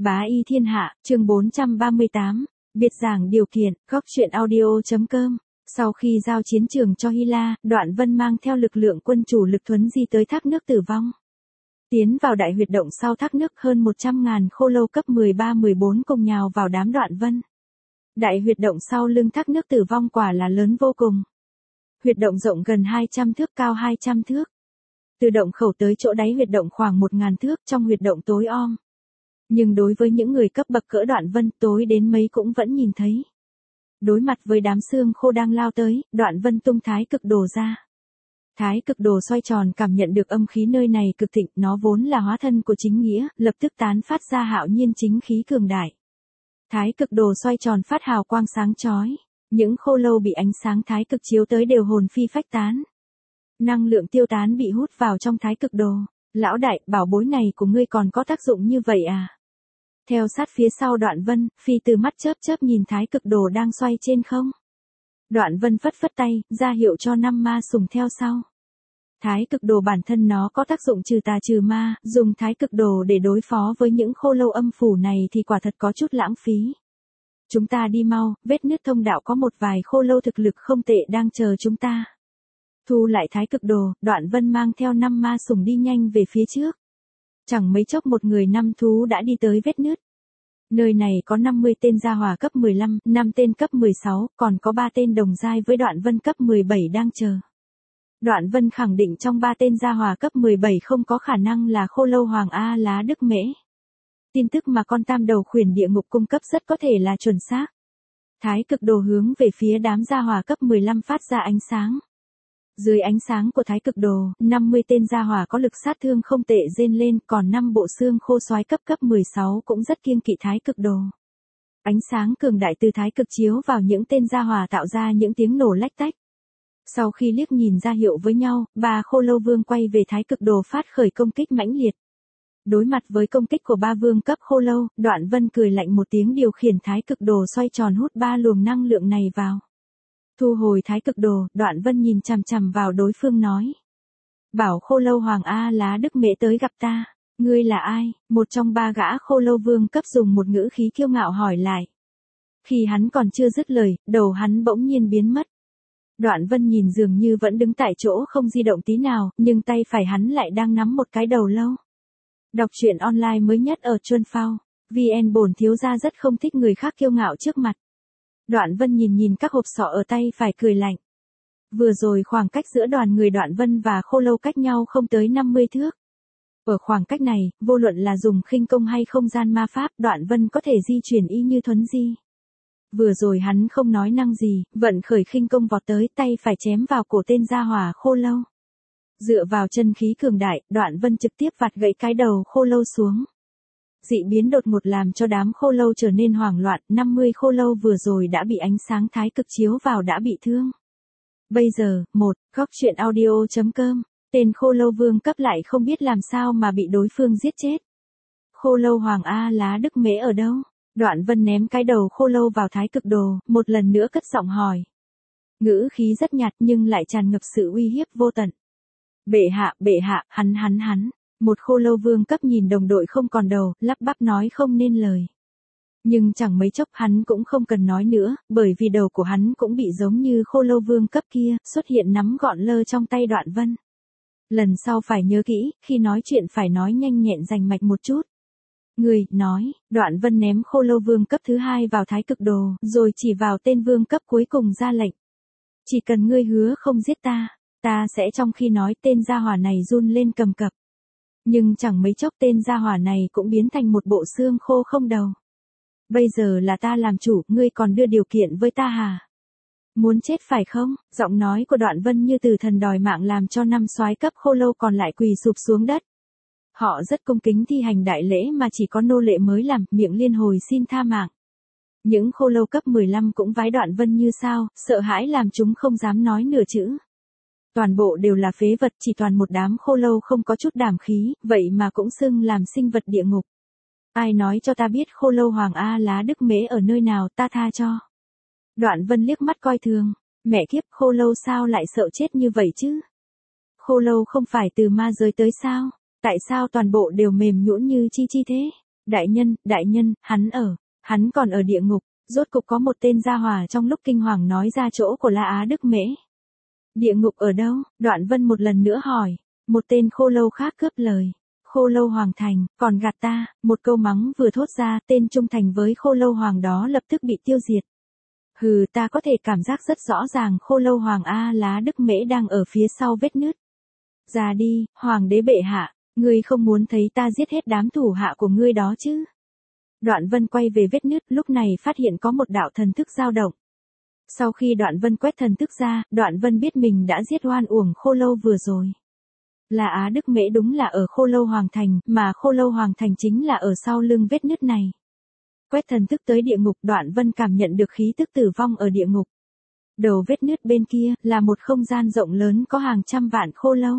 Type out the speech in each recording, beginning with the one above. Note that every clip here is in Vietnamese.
Bá y thiên hạ, chương 438, biệt giảng điều kiện, góc truyện audio.com. Sau khi giao chiến trường cho Hy La, Đoạn Vân mang theo lực lượng quân chủ lực thuấn di tới thác nước Tử Vong. Tiến vào đại huyệt động sau thác nước, hơn 100.000 khô lâu cấp 13-14 cùng nhào vào đám Đoạn Vân. Đại huyệt động sau lưng thác nước Tử Vong quả là lớn vô cùng. Huyệt động rộng gần 200 thước, cao 200 thước. Từ động khẩu tới chỗ đáy huyệt động khoảng 1.000 thước, trong huyệt động tối om. Nhưng đối với những người cấp bậc cỡ Đoạn Vân, tối đến mấy cũng vẫn nhìn thấy. Đối mặt với đám xương khô đang lao tới, Đoạn Vân tung thái cực đồ ra. Thái cực đồ xoay tròn, cảm nhận được âm khí nơi này cực thịnh, nó vốn là hóa thân của chính nghĩa, lập tức tán phát ra hạo nhiên chính khí cường đại. Thái cực đồ xoay tròn phát hào quang sáng chói, những khô lâu bị ánh sáng thái cực chiếu tới đều hồn phi phách tán. Năng lượng tiêu tán bị hút vào trong thái cực đồ. Lão đại, bảo bối này của ngươi còn có tác dụng như vậy à? Theo sát phía sau Đoạn Vân, Phi từ mắt chớp chớp nhìn thái cực đồ đang xoay trên không. Đoạn Vân phất phất tay, ra hiệu cho 5 ma sùng theo sau. Thái cực đồ bản thân nó có tác dụng trừ tà trừ ma, dùng thái cực đồ để đối phó với những khô lâu âm phủ này thì quả thật có chút lãng phí. Chúng ta đi mau, vết nứt thông đạo có một vài khô lâu thực lực không tệ đang chờ chúng ta. Thu lại thái cực đồ, Đoạn Vân mang theo 5 ma sùng đi nhanh về phía trước. Chẳng mấy chốc một người 5 thú đã đi tới vết nứt. Nơi này có 50 tên gia hỏa cấp 15, 5 tên cấp 16, còn có 3 tên đồng giai với Đoạn Vân cấp 17 đang chờ. Đoạn Vân khẳng định trong 3 tên gia hỏa cấp 17 không có khả năng là khô lâu Hoàng A Lá Đức Mễ. Tin tức mà con tam đầu khuyển địa ngục cung cấp rất có thể là chuẩn xác. Thái cực đồ hướng về phía đám gia hỏa cấp 15 phát ra ánh sáng. Dưới ánh sáng của thái cực đồ, 50 tên gia hỏa có lực sát thương không tệ rên lên, còn 5 bộ xương khô soái cấp 16 cũng rất kiêng kỵ thái cực đồ. Ánh sáng cường đại từ thái cực chiếu vào những tên gia hỏa tạo ra những tiếng nổ lách tách. Sau khi liếc nhìn ra hiệu với nhau, 3 khô lâu vương quay về thái cực đồ phát khởi công kích mãnh liệt. Đối mặt với công kích của 3 vương cấp khô lâu, Đoạn Vân cười lạnh một tiếng điều khiển thái cực đồ xoay tròn hút 3 luồng năng lượng này vào. Thu hồi thái cực đồ, Đoạn Vân nhìn chằm chằm vào đối phương nói. Bảo khô lâu Hoàng A Lá Đức Mễ tới gặp ta. Ngươi là ai? Một trong 3 gã khô lâu vương cấp dùng một ngữ khí kiêu ngạo hỏi lại. Khi hắn còn chưa dứt lời, đầu hắn bỗng nhiên biến mất. Đoạn Vân nhìn dường như vẫn đứng tại chỗ không di động tí nào, nhưng tay phải hắn lại đang nắm một cái đầu lâu. Đọc truyện online mới nhất ở Chuân Phao. VN bổn thiếu gia rất không thích người khác kiêu ngạo trước mặt. Đoạn Vân nhìn các hộp sọ ở tay phải cười lạnh. Vừa rồi khoảng cách giữa đoàn người Đoạn Vân và khô lâu cách nhau không tới 50 thước. Ở khoảng cách này, vô luận là dùng khinh công hay không gian ma pháp, Đoạn Vân có thể di chuyển y như thuấn di. Vừa rồi hắn không nói năng gì, vận khởi khinh công vọt tới, tay phải chém vào cổ tên gia hỏa khô lâu. Dựa vào chân khí cường đại, Đoạn Vân trực tiếp vặt gãy cái đầu khô lâu xuống. Dị biến đột ngột làm cho đám khô lâu trở nên hoảng loạn, 50 khô lâu vừa rồi đã bị ánh sáng thái cực chiếu vào đã bị thương. Bây giờ, góc truyện audio.com, tên khô lâu vương cấp lại không biết làm sao mà bị đối phương giết chết. Khô lâu Hoàng A Lá Đức Mễ ở đâu? Đoạn Vân ném cái đầu khô lâu vào thái cực đồ, một lần nữa cất giọng hỏi. Ngữ khí rất nhạt nhưng lại tràn ngập sự uy hiếp vô tận. Bệ hạ, hắn. Một khô lâu vương cấp nhìn đồng đội không còn đầu, lắp bắp nói không nên lời. Nhưng chẳng mấy chốc hắn cũng không cần nói nữa, bởi vì đầu của hắn cũng bị giống như khô lâu vương cấp kia, xuất hiện nắm gọn lơ trong tay Đoạn Vân. Lần sau phải nhớ kỹ, khi nói chuyện phải nói nhanh nhẹn rành mạch một chút. Người, nói, Đoạn Vân ném khô lâu vương cấp thứ 2 vào thái cực đồ, rồi chỉ vào tên vương cấp cuối cùng ra lệnh. Chỉ cần ngươi hứa không giết ta sẽ trong khi nói tên gia hỏa này run lên cầm cập. Nhưng chẳng mấy chốc tên gia hỏa này cũng biến thành một bộ xương khô không đầu. Bây giờ là ta làm chủ, ngươi còn đưa điều kiện với ta hả? Muốn chết phải không? Giọng nói của Đoạn Vân như từ thần đòi mạng làm cho 5 soái cấp khô lâu còn lại quỳ sụp xuống đất. Họ rất cung kính thi hành đại lễ mà chỉ có nô lệ mới làm, miệng liên hồi xin tha mạng. Những khô lâu cấp 15 cũng vái Đoạn Vân như sao, sợ hãi làm chúng không dám nói nửa chữ. Toàn bộ đều là phế vật, chỉ toàn một đám khô lâu không có chút đảm khí, vậy mà cũng xưng làm sinh vật địa ngục. Ai nói cho ta biết khô lâu Hoàng A Lá Đức Mễ ở nơi nào, ta tha cho. Đoạn Vân liếc mắt coi thường, mẹ kiếp, khô lâu sao lại sợ chết như vậy chứ? Khô lâu không phải từ ma giới tới sao? Tại sao toàn bộ đều mềm nhũn như chi thế? Đại nhân, hắn còn ở địa ngục, rốt cục có một tên gia hỏa trong lúc kinh hoàng nói ra chỗ của La Á Đức Mễ. Địa ngục ở đâu? Đoạn Vân một lần nữa hỏi, một tên khô lâu khác cướp lời. Khô lâu hoàng thành, còn gạt ta, một câu mắng vừa thốt ra, tên trung thành với khô lâu hoàng đó lập tức bị tiêu diệt. Hừ, ta có thể cảm giác rất rõ ràng khô lâu hoàng A Lá Đức Mễ đang ở phía sau vết nứt. Ra đi, hoàng đế bệ hạ, ngươi không muốn thấy ta giết hết đám thủ hạ của ngươi đó chứ? Đoạn Vân quay về vết nứt, lúc này phát hiện có một đạo thần thức dao động. Sau khi Đoạn Vân quét thần thức ra, Đoạn Vân biết mình đã giết oan uổng khô lâu vừa rồi. La Á Đức Mễ đúng là ở khô lâu hoàng thành, mà khô lâu hoàng thành chính là ở sau lưng vết nứt này. Quét thần thức tới địa ngục, Đoạn Vân cảm nhận được khí tức tử vong ở địa ngục. Đầu vết nứt bên kia, là một không gian rộng lớn có hàng trăm vạn khô lâu.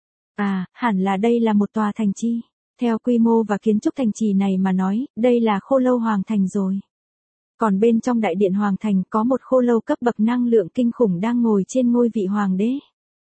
À, hẳn là đây là một tòa thành trì. Theo quy mô và kiến trúc thành trì này mà nói, đây là khô lâu hoàng thành rồi. Còn bên trong đại điện hoàng thành có một khô lâu cấp bậc năng lượng kinh khủng đang ngồi trên ngôi vị hoàng đế.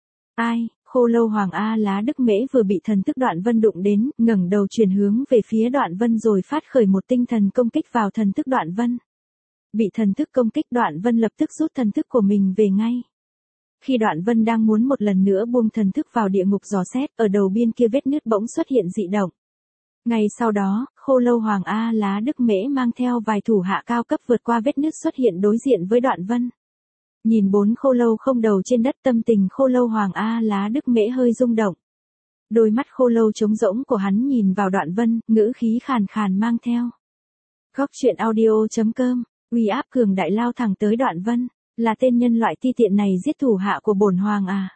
Ai, khô lâu hoàng A Lá Đức Mễ vừa bị thần thức Đoạn Vân đụng đến, ngẩng đầu chuyển hướng về phía Đoạn Vân rồi phát khởi một tinh thần công kích vào thần thức Đoạn Vân. Bị thần thức công kích, Đoạn Vân lập tức rút thần thức của mình về ngay. Khi Đoạn Vân đang muốn một lần nữa buông thần thức vào địa ngục dò xét, ở đầu biên kia vết nứt bỗng xuất hiện dị động. Ngay sau đó, khô lâu hoàng A Lá Đức Mễ mang theo vài thủ hạ cao cấp vượt qua vết nứt xuất hiện đối diện với Đoạn Vân. Nhìn bốn khô lâu không đầu trên đất, tâm tình khô lâu hoàng A Lá Đức Mễ hơi rung động. Đôi mắt khô lâu trống rỗng của hắn nhìn vào Đoạn Vân, ngữ khí khàn khàn mang theo. Góc truyện audio.com, uy áp cường đại lao thẳng tới Đoạn Vân, là tên nhân loại ti tiện này giết thủ hạ của bổn hoàng à.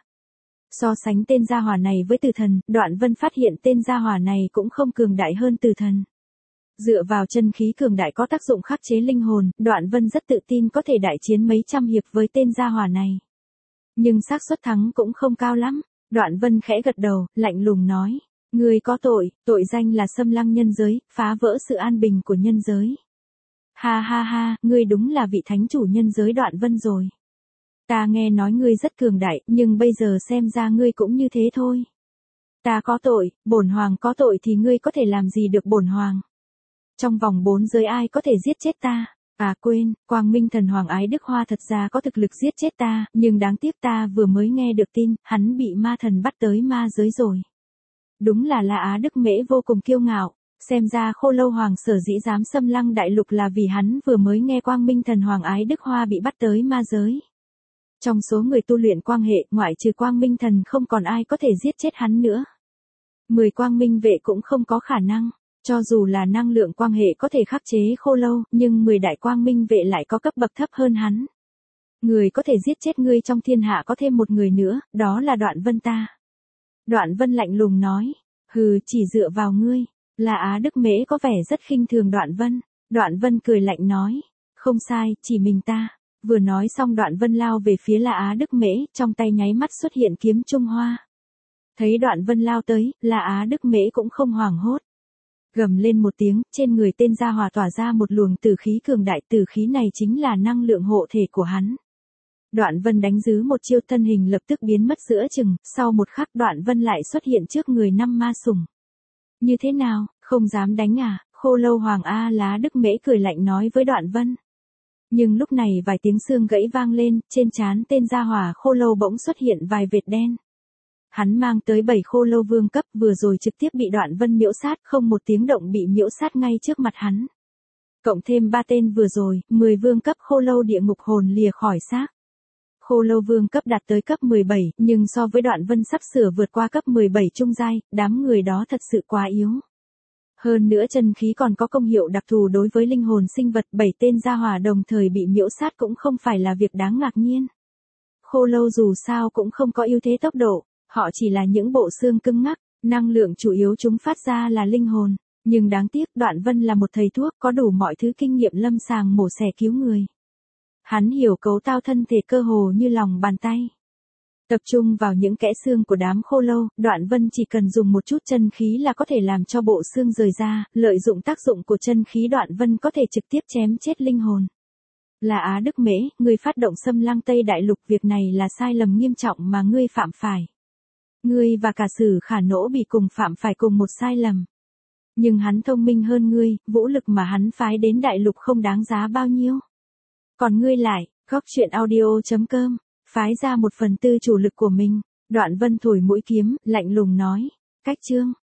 So sánh tên gia hỏa này với tử thần, Đoạn Vân phát hiện tên gia hỏa này cũng không cường đại hơn tử thần. Dựa vào chân khí cường đại có tác dụng khắc chế linh hồn, Đoạn Vân rất tự tin có thể đại chiến mấy trăm hiệp với tên gia hỏa này. Nhưng xác suất thắng cũng không cao lắm. Đoạn Vân khẽ gật đầu, lạnh lùng nói. Ngươi có tội danh là xâm lăng nhân giới, phá vỡ sự an bình của nhân giới. Ha ha ha, ngươi đúng là vị thánh chủ nhân giới Đoạn Vân rồi. Ta nghe nói ngươi rất cường đại, nhưng bây giờ xem ra ngươi cũng như thế thôi. Ta có tội, bổn hoàng có tội thì ngươi có thể làm gì được bổn hoàng? Trong vòng 4 giới ai có thể giết chết ta? À quên, Quang Minh Thần Hoàng Ái Đức Hoa thật ra có thực lực giết chết ta, nhưng đáng tiếc ta vừa mới nghe được tin, hắn bị ma thần bắt tới ma giới rồi. Đúng là La Á Đức Mễ vô cùng kiêu ngạo, xem ra khô lâu hoàng sở dĩ dám xâm lăng đại lục là vì hắn vừa mới nghe Quang Minh Thần Hoàng Ái Đức Hoa bị bắt tới ma giới. Trong số người tu luyện quang hệ, ngoại trừ Quang Minh Thần không còn ai có thể giết chết hắn nữa. 10 Quang Minh vệ cũng không có khả năng. Cho dù là năng lượng quang hệ có thể khắc chế khô lâu, nhưng 10 đại quang minh vệ lại có cấp bậc thấp hơn hắn. Người có thể giết chết ngươi trong thiên hạ có thêm một người nữa, đó là Đoạn Vân ta. Đoạn Vân lạnh lùng nói, hừ, chỉ dựa vào ngươi. La Á Đức Mễ có vẻ rất khinh thường Đoạn Vân. Đoạn Vân cười lạnh nói, không sai, chỉ mình ta. Vừa nói xong Đoạn Vân lao về phía La Á Đức Mễ, trong tay nháy mắt xuất hiện kiếm Trung Hoa. Thấy Đoạn Vân lao tới, La Á Đức Mễ cũng không hoảng hốt. Gầm lên một tiếng, trên người tên gia hỏa tỏa ra một luồng tử khí cường đại, tử khí này chính là năng lượng hộ thể của hắn. Đoạn Vân đánh dứ một chiêu, thân hình lập tức biến mất giữa chừng, sau một khắc Đoạn Vân lại xuất hiện trước người 5 ma sủng. Như thế nào, không dám đánh à? Khô lâu hoàng A Lá Đức Mễ cười lạnh nói với Đoạn Vân. Nhưng lúc này vài tiếng xương gãy vang lên, trên trán tên gia hỏa khô lâu bỗng xuất hiện vài vệt đen. Hắn mang tới 7 khô lâu vương cấp, vừa rồi trực tiếp bị Đoạn Vân miễu sát, không một tiếng động bị miễu sát ngay trước mặt hắn. Cộng thêm 3 tên vừa rồi, 10 vương cấp khô lâu địa ngục hồn lìa khỏi xác. Khô lâu vương cấp đạt tới cấp 17, nhưng so với Đoạn Vân sắp sửa vượt qua cấp 17 trung giai, đám người đó thật sự quá yếu. Hơn nữa chân khí còn có công hiệu đặc thù đối với linh hồn sinh vật, 7 tên gia hỏa đồng thời bị miễu sát cũng không phải là việc đáng ngạc nhiên. Khô lâu dù sao cũng không có ưu thế tốc độ. Họ chỉ là những bộ xương cứng ngắc, năng lượng chủ yếu chúng phát ra là linh hồn. Nhưng đáng tiếc Đoạn Vân là một thầy thuốc có đủ mọi thứ kinh nghiệm lâm sàng mổ xẻ cứu người. Hắn hiểu cấu tạo thân thể cơ hồ như lòng bàn tay. Tập trung vào những kẽ xương của đám khô lâu, Đoạn Vân chỉ cần dùng một chút chân khí là có thể làm cho bộ xương rời ra, lợi dụng tác dụng của chân khí Đoạn Vân có thể trực tiếp chém chết linh hồn. La Á Đức Mễ, ngươi phát động xâm lăng Tây Đại Lục, việc này là sai lầm nghiêm trọng mà ngươi phạm phải. Ngươi và cả Sử Khả Nỗ bị cùng phạm phải cùng một sai lầm. Nhưng hắn thông minh hơn ngươi, vũ lực mà hắn phái đến đại lục không đáng giá bao nhiêu. Còn ngươi lại, góc chuyện audio.com, phái ra 1/4 chủ lực của mình. Đoạn Vân thổi mũi kiếm, lạnh lùng nói. Cách chương.